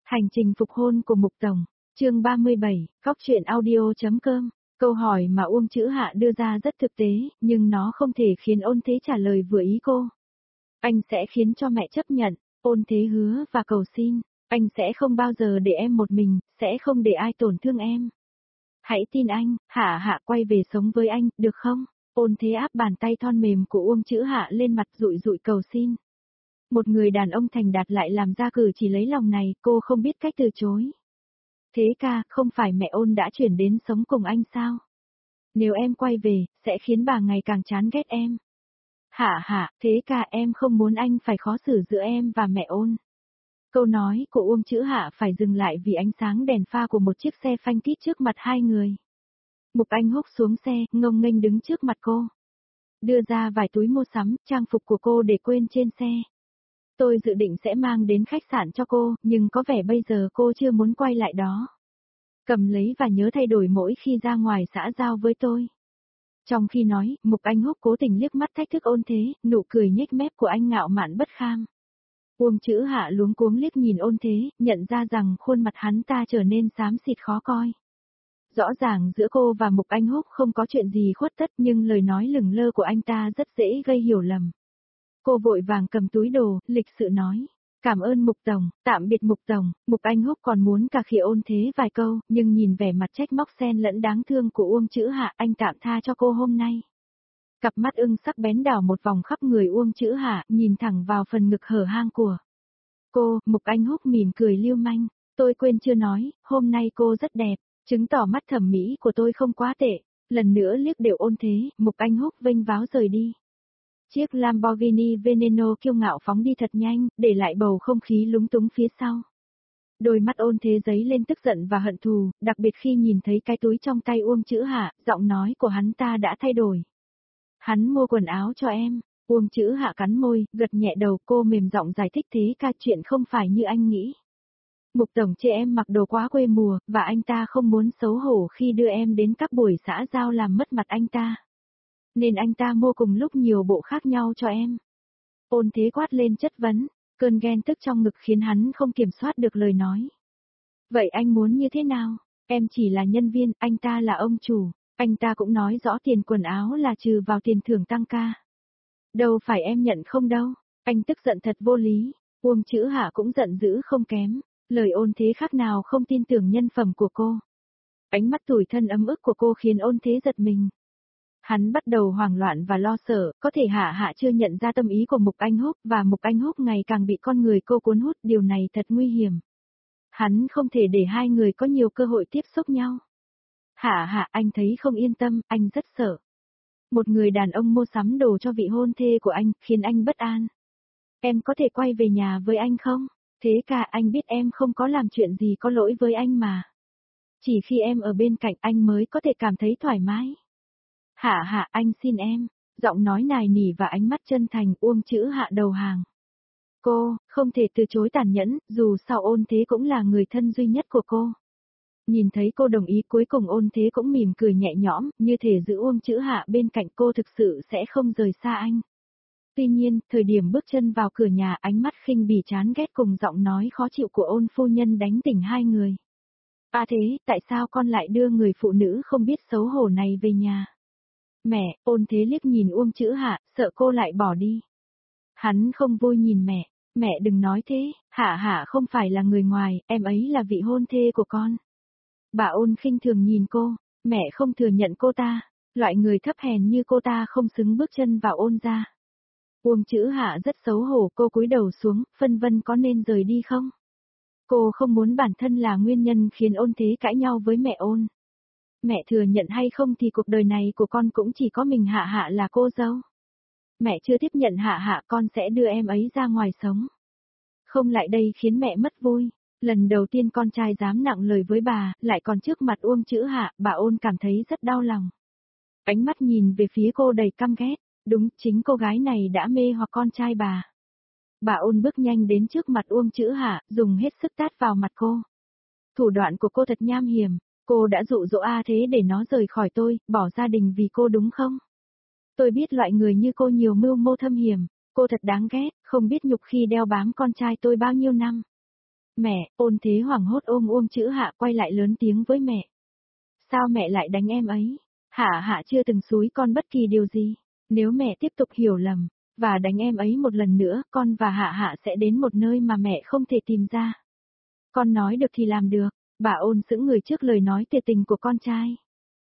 Hành trình phục hôn của Mục Tổng, chương 37, góc truyện audio.com. Câu hỏi mà Uông Chữ Hạ đưa ra rất thực tế, nhưng nó không thể khiến Ôn Thế trả lời vừa ý cô. Anh sẽ khiến cho mẹ chấp nhận, Ôn Thế hứa và cầu xin, anh sẽ không bao giờ để em một mình, sẽ không để ai tổn thương em. Hãy tin anh, Hạ Hạ quay về sống với anh, được không? Ôn Thế áp bàn tay thon mềm của Uông Chữ Hạ lên mặt dụi dụi cầu xin. Một người đàn ông thành đạt lại làm ra cử chỉ lấy lòng này, cô không biết cách từ chối. Thế ca, không phải mẹ Ôn đã chuyển đến sống cùng anh sao? Nếu em quay về, sẽ khiến bà ngày càng chán ghét em. Hạ, thế ca em không muốn anh phải khó xử giữa em và mẹ Ôn. Câu nói của Uông Chữ Hạ phải dừng lại vì ánh sáng đèn pha của một chiếc xe phanh tít trước mặt hai người. Mục Anh Húc xuống xe, ngông nghênh đứng trước mặt cô. Đưa ra vài túi mua sắm, trang phục của cô để quên trên xe. Tôi dự định sẽ mang đến khách sạn cho cô, nhưng có vẻ bây giờ cô chưa muốn quay lại đó. Cầm lấy và nhớ thay đổi mỗi khi ra ngoài xã giao với tôi. Trong khi nói, Mục Anh Húc cố tình liếc mắt thách thức Ôn Thế, nụ cười nhếch mép của anh ngạo mạn bất kham. Uông Chữ Hạ luống cuống liếc nhìn Ôn Thế, nhận ra rằng khuôn mặt hắn ta trở nên xám xịt khó coi. Rõ ràng giữa cô và Mục Anh Húc không có chuyện gì khuất tất, nhưng lời nói lửng lơ của anh ta rất dễ gây hiểu lầm. Cô vội vàng cầm túi đồ, lịch sự nói. Cảm ơn Mục Tổng, tạm biệt Mục Tổng. Mục Anh Húc còn muốn cà khịa Ôn Thế vài câu, nhưng nhìn vẻ mặt trách móc xen lẫn đáng thương của Uông Chữ Hạ, anh tạm tha cho cô hôm nay. Cặp mắt ưng sắc bén đảo một vòng khắp người Uông Chữ Hạ, nhìn thẳng vào phần ngực hở hang của cô. Mục Anh Húc mỉm cười lưu manh. Tôi quên chưa nói, hôm nay cô rất đẹp, chứng tỏ mắt thẩm mỹ của tôi không quá tệ. Lần nữa liếc đều Ôn Thế, Mục Anh Húc vênh váo rời đi. Chiếc Lamborghini Veneno kiêu ngạo phóng đi thật nhanh, để lại bầu không khí lúng túng phía sau. Đôi mắt Ôn Thế giấy lên tức giận và hận thù, đặc biệt khi nhìn thấy cái túi trong tay Uông Chữ Hạ, giọng nói của hắn ta đã thay đổi. Hắn mua quần áo cho em. Uông Chữ Hạ cắn môi, gật nhẹ đầu, cô mềm giọng giải thích thế ca, chuyện không phải như anh nghĩ. Mục Tổng chê em mặc đồ quá quê mùa, và anh ta không muốn xấu hổ khi đưa em đến các buổi xã giao làm mất mặt anh ta. Nên anh ta mua cùng lúc nhiều bộ khác nhau cho em. Ôn Thế quát lên chất vấn, cơn ghen tức trong ngực khiến hắn không kiểm soát được lời nói. Vậy anh muốn như thế nào? Em chỉ là nhân viên, anh ta là ông chủ. Anh ta cũng nói rõ tiền quần áo là trừ vào tiền thưởng tăng ca. Đâu phải em nhận không đâu. Anh tức giận thật vô lý. Uông Chữ Hạ cũng giận dữ không kém. Lời Ôn Thế khác nào không tin tưởng nhân phẩm của cô. Ánh mắt tủi thân ấm ức của cô khiến Ôn Thế giật mình. Hắn bắt đầu hoảng loạn và lo sợ, có thể Hạ chưa nhận ra tâm ý của Mục Anh Húc, và Mục Anh Húc ngày càng bị con người cô cuốn hút, điều này thật nguy hiểm. Hắn không thể để hai người có nhiều cơ hội tiếp xúc nhau. Hạ, anh thấy không yên tâm, anh rất sợ. Một người đàn ông mua sắm đồ cho vị hôn thê của anh, khiến anh bất an. Em có thể quay về nhà với anh không? Thế cả anh biết em không có làm chuyện gì có lỗi với anh mà. Chỉ khi em ở bên cạnh anh mới có thể cảm thấy thoải mái. Hạ, anh xin em. Giọng nói nài nỉ và ánh mắt chân thành, Uông Chữ Hạ đầu hàng. Cô, không thể từ chối tàn nhẫn, dù sao Ôn Thế cũng là người thân duy nhất của cô. Nhìn thấy cô đồng ý, cuối cùng Ôn Thế cũng mỉm cười nhẹ nhõm, như thể giữ Uông Chữ Hạ bên cạnh cô thực sự sẽ không rời xa anh. Tuy nhiên, thời điểm bước chân vào cửa nhà, ánh mắt khinh bỉ chán ghét cùng giọng nói khó chịu của Ôn phu nhân đánh tỉnh hai người. À thế, tại sao con lại đưa người phụ nữ không biết xấu hổ này về nhà? Mẹ, Ôn Thế liếc nhìn Uông Chữ Hạ, sợ cô lại bỏ đi. Hắn không vui nhìn mẹ đừng nói thế, Hạ không phải là người ngoài, em ấy là vị hôn thê của con. Bà Ôn khinh thường nhìn cô, mẹ không thừa nhận cô ta, loại người thấp hèn như cô ta không xứng bước chân vào Ôn gia. Uông Chữ Hạ rất xấu hổ, cô cúi đầu xuống, phân vân có nên rời đi không? Cô không muốn bản thân là nguyên nhân khiến Ôn Thế cãi nhau với mẹ Ôn. Mẹ thừa nhận hay không thì cuộc đời này của con cũng chỉ có mình Hạ là cô dâu. Mẹ chưa tiếp nhận Hạ, con sẽ đưa em ấy ra ngoài sống. Không lại đây khiến mẹ mất vui. Lần đầu tiên con trai dám nặng lời với bà, lại còn trước mặt Uông Chữ Hạ, bà Ôn cảm thấy rất đau lòng. Ánh mắt nhìn về phía cô đầy căm ghét, đúng, chính cô gái này đã mê hoặc con trai bà. Bà Ôn bước nhanh đến trước mặt Uông Chữ Hạ, dùng hết sức tát vào mặt cô. Thủ đoạn của cô thật nham hiểm. Cô đã dụ dỗ Thế để nó rời khỏi tôi, bỏ gia đình vì cô đúng không? Tôi biết loại người như cô nhiều mưu mô thâm hiểm, cô thật đáng ghét, không biết nhục khi đeo bám con trai tôi bao nhiêu năm. Mẹ, Ôn Thế hoảng hốt ôm Uông Chữ Hạ quay lại lớn tiếng với mẹ. Sao mẹ lại đánh em ấy? Hạ Hạ chưa từng xúi con bất kỳ điều gì. Nếu mẹ tiếp tục hiểu lầm, và đánh em ấy một lần nữa, con và Hạ Hạ sẽ đến một nơi mà mẹ không thể tìm ra. Con nói được thì làm được, bà Ôn sững người trước lời nói tuyệt tình của con trai.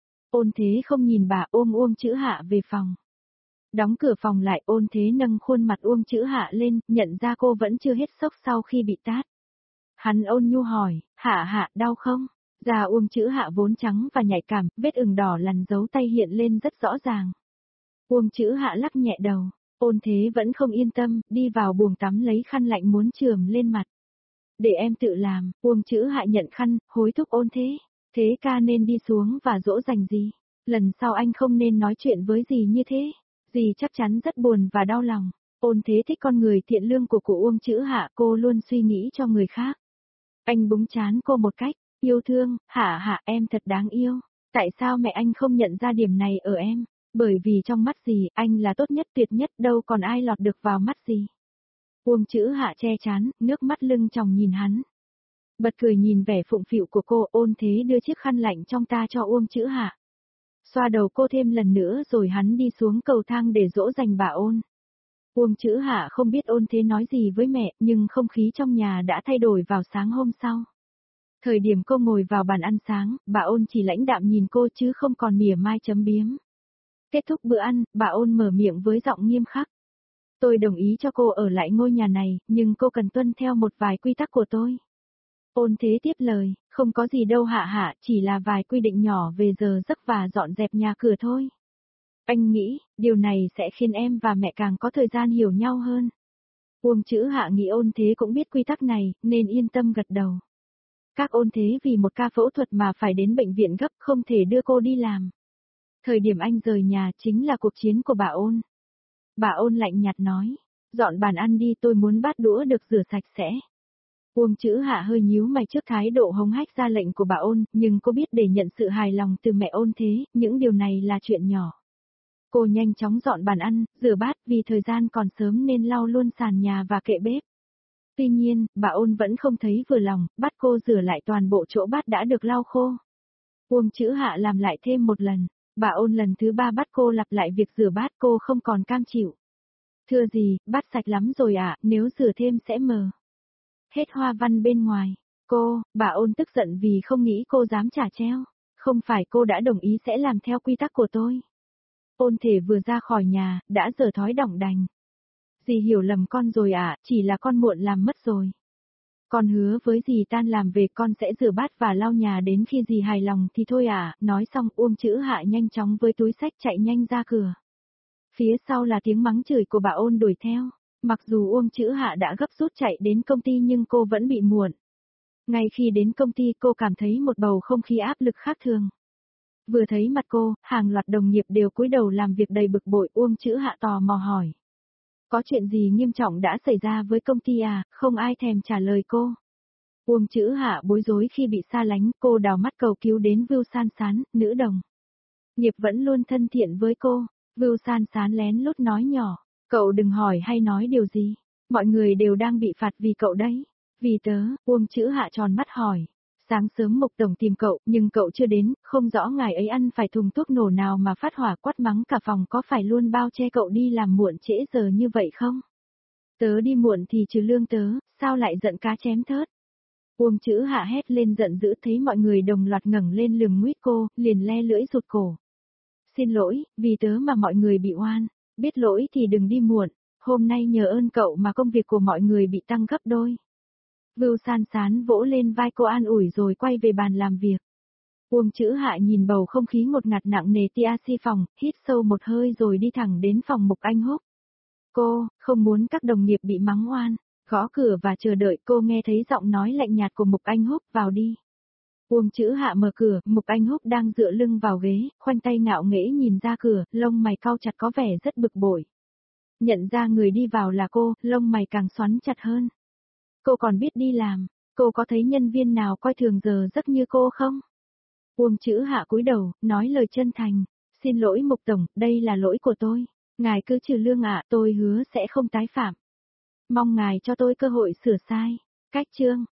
Ôn Thế không nhìn bà, ôm Uông Chữ Hạ về phòng. Đóng cửa phòng lại, Ôn Thế nâng khuôn mặt Uông Chữ Hạ lên, nhận ra cô vẫn chưa hết sốc sau khi bị tát. Hắn ôn nhu hỏi, Hạ Hạ đau không? Da Uông Chữ Hạ vốn trắng và nhạy cảm, vết ửng đỏ lằn dấu tay hiện lên rất rõ ràng. Uông Chữ Hạ lắc nhẹ đầu, Ôn Thế vẫn không yên tâm, đi vào buồng tắm lấy khăn lạnh muốn chườm lên mặt. Để em tự làm, Uông Chữ Hạ nhận khăn, hối thúc Ôn Thế. Thế ca nên đi xuống và dỗ dành dì. Lần sau anh không nên nói chuyện với dì như thế. Dì chắc chắn rất buồn và đau lòng. Ôn Thế thích con người thiện lương của cụ Uông Chữ Hạ, cô luôn suy nghĩ cho người khác. Anh búng trán cô một cách, yêu thương, Hạ Hạ em thật đáng yêu. Tại sao mẹ anh không nhận ra điểm này ở em? Bởi vì trong mắt dì, anh là tốt nhất tuyệt nhất, đâu còn ai lọt được vào mắt dì. Uông Chữ Hạ che chán, nước mắt lưng tròng nhìn hắn. Bật cười nhìn vẻ phụng phịu của cô, Ôn Thế đưa chiếc khăn lạnh trong ta cho Uông Chữ Hạ. Xoa đầu cô thêm lần nữa rồi hắn đi xuống cầu thang để dỗ dành bà Ôn. Uông Chữ Hạ không biết Ôn Thế nói gì với mẹ, nhưng không khí trong nhà đã thay đổi vào sáng hôm sau. Thời điểm cô ngồi vào bàn ăn sáng, bà Ôn chỉ lãnh đạm nhìn cô chứ không còn mỉa mai chấm biếm. Kết thúc bữa ăn, bà Ôn mở miệng với giọng nghiêm khắc. Tôi đồng ý cho cô ở lại ngôi nhà này, nhưng cô cần tuân theo một vài quy tắc của tôi. Ôn Thế tiếp lời, không có gì đâu Hạ Hạ, chỉ là vài quy định nhỏ về giờ giấc và dọn dẹp nhà cửa thôi. Anh nghĩ, điều này sẽ khiến em và mẹ càng có thời gian hiểu nhau hơn. Uông Chữ Hạ nghĩ Ôn Thế cũng biết quy tắc này, nên yên tâm gật đầu. Các Ôn Thế vì một ca phẫu thuật mà phải đến bệnh viện gấp, không thể đưa cô đi làm. Thời điểm anh rời nhà chính là cuộc chiến của bà Ôn. Bà Ôn lạnh nhạt nói, dọn bàn ăn đi, tôi muốn bát đũa được rửa sạch sẽ. Uông Chữ Hạ hơi nhíu mày trước thái độ hống hách ra lệnh của bà Ôn, nhưng cô biết để nhận sự hài lòng từ mẹ Ôn Thế, những điều này là chuyện nhỏ. Cô nhanh chóng dọn bàn ăn, rửa bát, vì thời gian còn sớm nên lau luôn sàn nhà và kệ bếp. Tuy nhiên, bà Ôn vẫn không thấy vừa lòng, bắt cô rửa lại toàn bộ chỗ bát đã được lau khô. Uông Chữ Hạ làm lại thêm một lần, bà Ôn lần thứ 3 bắt cô lặp lại việc rửa bát, cô không còn cam chịu. Thưa gì, bát sạch lắm rồi ạ, nếu rửa thêm sẽ mờ hết hoa văn bên ngoài. Bà Ôn tức giận vì không nghĩ cô dám trả treo. Không phải cô đã đồng ý sẽ làm theo quy tắc của tôi. Ôn Thể vừa ra khỏi nhà, đã dở thói đỏng đành. Dì hiểu lầm con rồi ạ, chỉ là con muộn làm mất rồi. Con hứa với dì tan làm về con sẽ rửa bát và lau nhà đến khi dì hài lòng thì thôi ạ. Nói xong Uông Chữ Hạ nhanh chóng với túi xách chạy nhanh ra cửa. Phía sau là tiếng mắng chửi của bà Ôn đuổi theo. Mặc dù Uông Chữ Hạ đã gấp rút chạy đến công ty nhưng cô vẫn bị muộn. Ngay khi đến công ty cô cảm thấy một bầu không khí áp lực khác thường. Vừa thấy mặt cô, hàng loạt đồng nghiệp đều cúi đầu làm việc đầy bực bội. Uông Chữ Hạ tò mò hỏi. Có chuyện gì nghiêm trọng đã xảy ra với công ty à? Không ai thèm trả lời cô. Uông Chữ Hạ bối rối khi bị xa lánh, cô đào mắt cầu cứu đến Vưu San Sán, nữ đồng nghiệp vẫn luôn thân thiện với cô. Vưu San Sán lén lút nói nhỏ. Cậu đừng hỏi hay nói điều gì. Mọi người đều đang bị phạt vì cậu đấy. Vì tớ, Uông Chữ Hạ tròn mắt hỏi. Sáng sớm Mục Tổng tìm cậu, nhưng cậu chưa đến, không rõ ngài ấy ăn phải thùng thuốc nổ nào mà phát hỏa quát mắng cả phòng, có phải luôn bao che cậu đi làm muộn trễ giờ như vậy không? Tớ đi muộn thì trừ lương tớ, sao lại giận cá chém thớt? Uông Chữ Hạ hét lên giận dữ, thấy mọi người đồng loạt ngẩng lên lườm nguýt cô, liền le lưỡi rụt cổ. Xin lỗi, vì tớ mà mọi người bị oan. Biết lỗi thì đừng đi muộn, hôm nay nhờ ơn cậu mà công việc của mọi người bị tăng gấp đôi. Vưu San Sán vỗ lên vai cô an ủi rồi quay về bàn làm việc. Uông Chữ Hạ nhìn bầu không khí ngột ngạt nặng nề TAC phòng, hít sâu một hơi rồi đi thẳng đến phòng Mục Anh Húc. Cô, không muốn các đồng nghiệp bị mắng oan, gõ cửa và chờ đợi. Cô nghe thấy giọng nói lạnh nhạt của Mục Anh Húc, vào đi. Uông Chữ Hạ mở cửa, Mục Anh Húc đang dựa lưng vào ghế, khoanh tay ngạo nghễ nhìn ra cửa, lông mày cau chặt có vẻ rất bực bội. Nhận ra người đi vào là cô, lông mày càng xoắn chặt hơn. Cô còn biết đi làm, cô có thấy nhân viên nào coi thường giờ giấc như cô không? Uông Chữ Hạ cúi đầu, nói lời chân thành. Xin lỗi Mục Tổng, đây là lỗi của tôi. Ngài cứ trừ lương ạ, tôi hứa sẽ không tái phạm. Mong ngài cho tôi cơ hội sửa sai. Cách chương.